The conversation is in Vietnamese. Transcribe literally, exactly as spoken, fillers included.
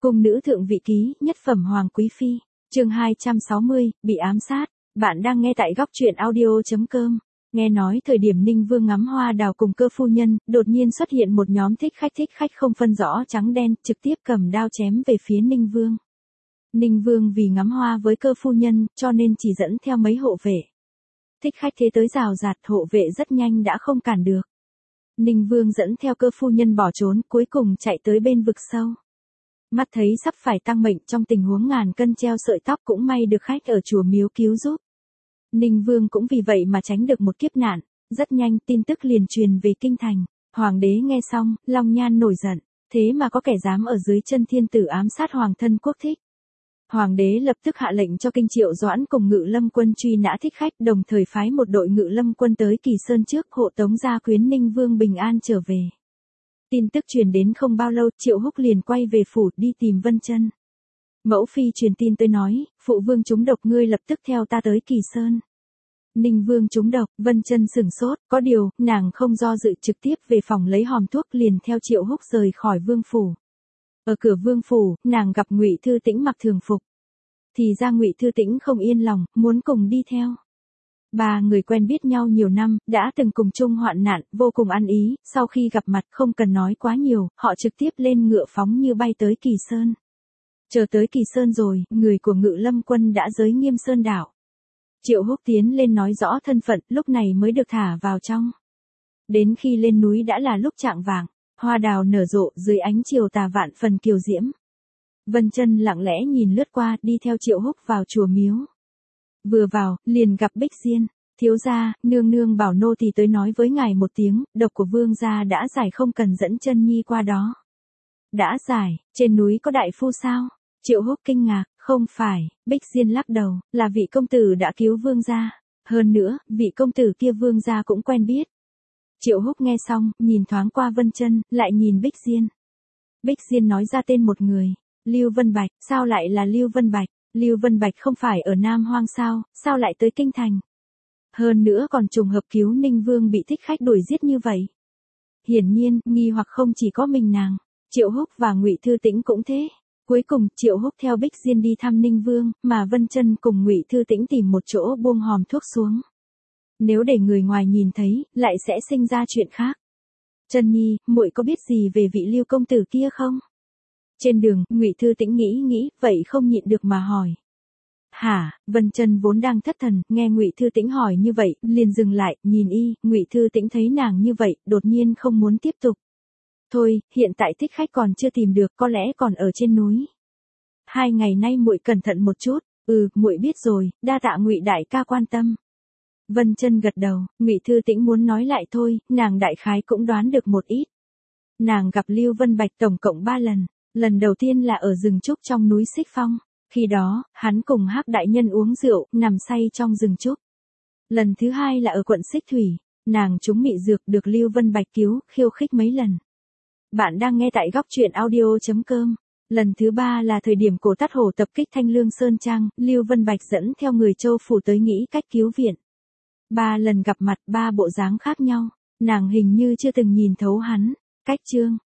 Cung nữ thượng vị ký, nhất phẩm hoàng quý phi, chương hai trăm sáu mươi, bị ám sát. Bạn đang nghe tại góc truyện audio chấm com. Nghe nói thời điểm Ninh Vương ngắm hoa đào cùng Cơ phu nhân, đột nhiên xuất hiện một nhóm thích khách thích khách không phân rõ trắng đen, trực tiếp cầm đao chém về phía Ninh Vương. Ninh Vương vì ngắm hoa với Cơ phu nhân, cho nên chỉ dẫn theo mấy hộ vệ. Thích khách thế tới rào rạt, hộ vệ rất nhanh đã không cản được. Ninh Vương dẫn theo Cơ phu nhân bỏ trốn, cuối cùng chạy tới bên vực sâu. Mắt thấy sắp phải tăng mệnh, trong tình huống ngàn cân treo sợi tóc, cũng may được khách ở chùa miếu cứu giúp. Ninh Vương cũng vì vậy mà tránh được một kiếp nạn. Rất nhanh tin tức liền truyền về kinh thành. Hoàng đế nghe xong, long nhan nổi giận. Thế mà có kẻ dám ở dưới chân thiên tử ám sát hoàng thân quốc thích. Hoàng đế lập tức hạ lệnh cho Kinh Triệu Doãn cùng Ngự Lâm quân truy nã thích khách, đồng thời phái một đội Ngự Lâm quân tới Kỳ Sơn trước, hộ tống gia quyến Ninh Vương bình an trở về. Tin tức truyền đến không bao lâu, Triệu Húc liền quay về phủ đi tìm Vân Chân. Mẫu phi truyền tin tới nói, phụ vương trúng độc, ngươi lập tức theo ta tới Kỳ Sơn. Ninh Vương trúng độc, Vân Chân sửng sốt, có điều, nàng không do dự, trực tiếp về phòng lấy hòm thuốc, liền theo Triệu Húc rời khỏi vương phủ. Ở cửa vương phủ, nàng gặp Ngụy Thư Tĩnh mặc thường phục. Thì ra Ngụy Thư Tĩnh không yên lòng, muốn cùng đi theo. Ba người quen biết nhau nhiều năm, đã từng cùng chung hoạn nạn, vô cùng ăn ý, sau khi gặp mặt không cần nói quá nhiều, họ trực tiếp lên ngựa phóng như bay tới Kỳ Sơn. Chờ tới Kỳ Sơn rồi, người của Ngự Lâm quân đã giới nghiêm sơn đảo. Triệu Húc tiến lên nói rõ thân phận, lúc này mới được thả vào trong. Đến khi lên núi đã là lúc chạng vạng, hoa đào nở rộ dưới ánh chiều tà vạn phần kiều diễm. Vân Chân lặng lẽ nhìn lướt qua, đi theo Triệu Húc vào chùa miếu. Vừa vào, liền gặp Bích Diên. Thiếu gia, nương nương bảo nô tỳ tới nói với ngài một tiếng, độc của vương gia đã giải, không cần dẫn Chân nhi qua đó. Đã giải, trên núi có đại phu sao? Triệu Húc kinh ngạc, không phải. Bích Diên lắc đầu, là vị công tử đã cứu vương gia. Hơn nữa, vị công tử kia vương gia cũng quen biết. Triệu Húc nghe xong, nhìn thoáng qua Vân Chân, lại nhìn Bích Diên. Bích Diên nói ra tên một người. Lưu Vân Bạch. Sao lại là Lưu Vân Bạch? Lưu Vân Bạch không phải ở Nam Hoang sao, sao lại tới kinh thành? Hơn nữa còn trùng hợp cứu Ninh Vương bị thích khách đuổi giết như vậy. Hiển nhiên, nghi hoặc không chỉ có mình nàng, Triệu Húc và Ngụy Thư Tĩnh cũng thế. Cuối cùng, Triệu Húc theo Bích Diên đi thăm Ninh Vương, mà Vân Chân cùng Ngụy Thư Tĩnh tìm một chỗ buông hòm thuốc xuống. Nếu để người ngoài nhìn thấy, lại sẽ sinh ra chuyện khác. Chân nhi, muội có biết gì về vị Lưu công tử kia không? Trên đường, Ngụy Thư Tĩnh nghĩ nghĩ, vậy không nhịn được mà hỏi. Hả? Vân Chân vốn đang thất thần, nghe Ngụy Thư Tĩnh hỏi như vậy, liền dừng lại, nhìn y. Ngụy Thư Tĩnh thấy nàng như vậy, đột nhiên không muốn tiếp tục. Thôi, hiện tại thích khách còn chưa tìm được, có lẽ còn ở trên núi. Hai ngày nay muội cẩn thận một chút. Ừ, muội biết rồi, đa tạ Ngụy đại ca quan tâm. Vân Chân gật đầu. Ngụy Thư Tĩnh muốn nói lại thôi, nàng đại khái cũng đoán được một ít. Nàng gặp Lưu Vân Bạch tổng cộng ba lần. Lần đầu tiên là ở rừng trúc trong núi Xích Phong. Khi đó, hắn cùng Hắc đại nhân uống rượu, nằm say trong rừng trúc. Lần thứ hai là ở quận Xích Thủy, nàng trúng mị dược được Lưu Vân Bạch cứu, khiêu khích mấy lần. Bạn đang nghe tại góc truyện audio chấm com. Lần thứ ba là thời điểm Cổ Tát Hổ tập kích Thanh Lương Sơn Trang, Lưu Vân Bạch dẫn theo người Châu phủ tới nghĩ cách cứu viện. Ba lần gặp mặt, ba bộ dáng khác nhau, nàng hình như chưa từng nhìn thấu hắn. Cách chương,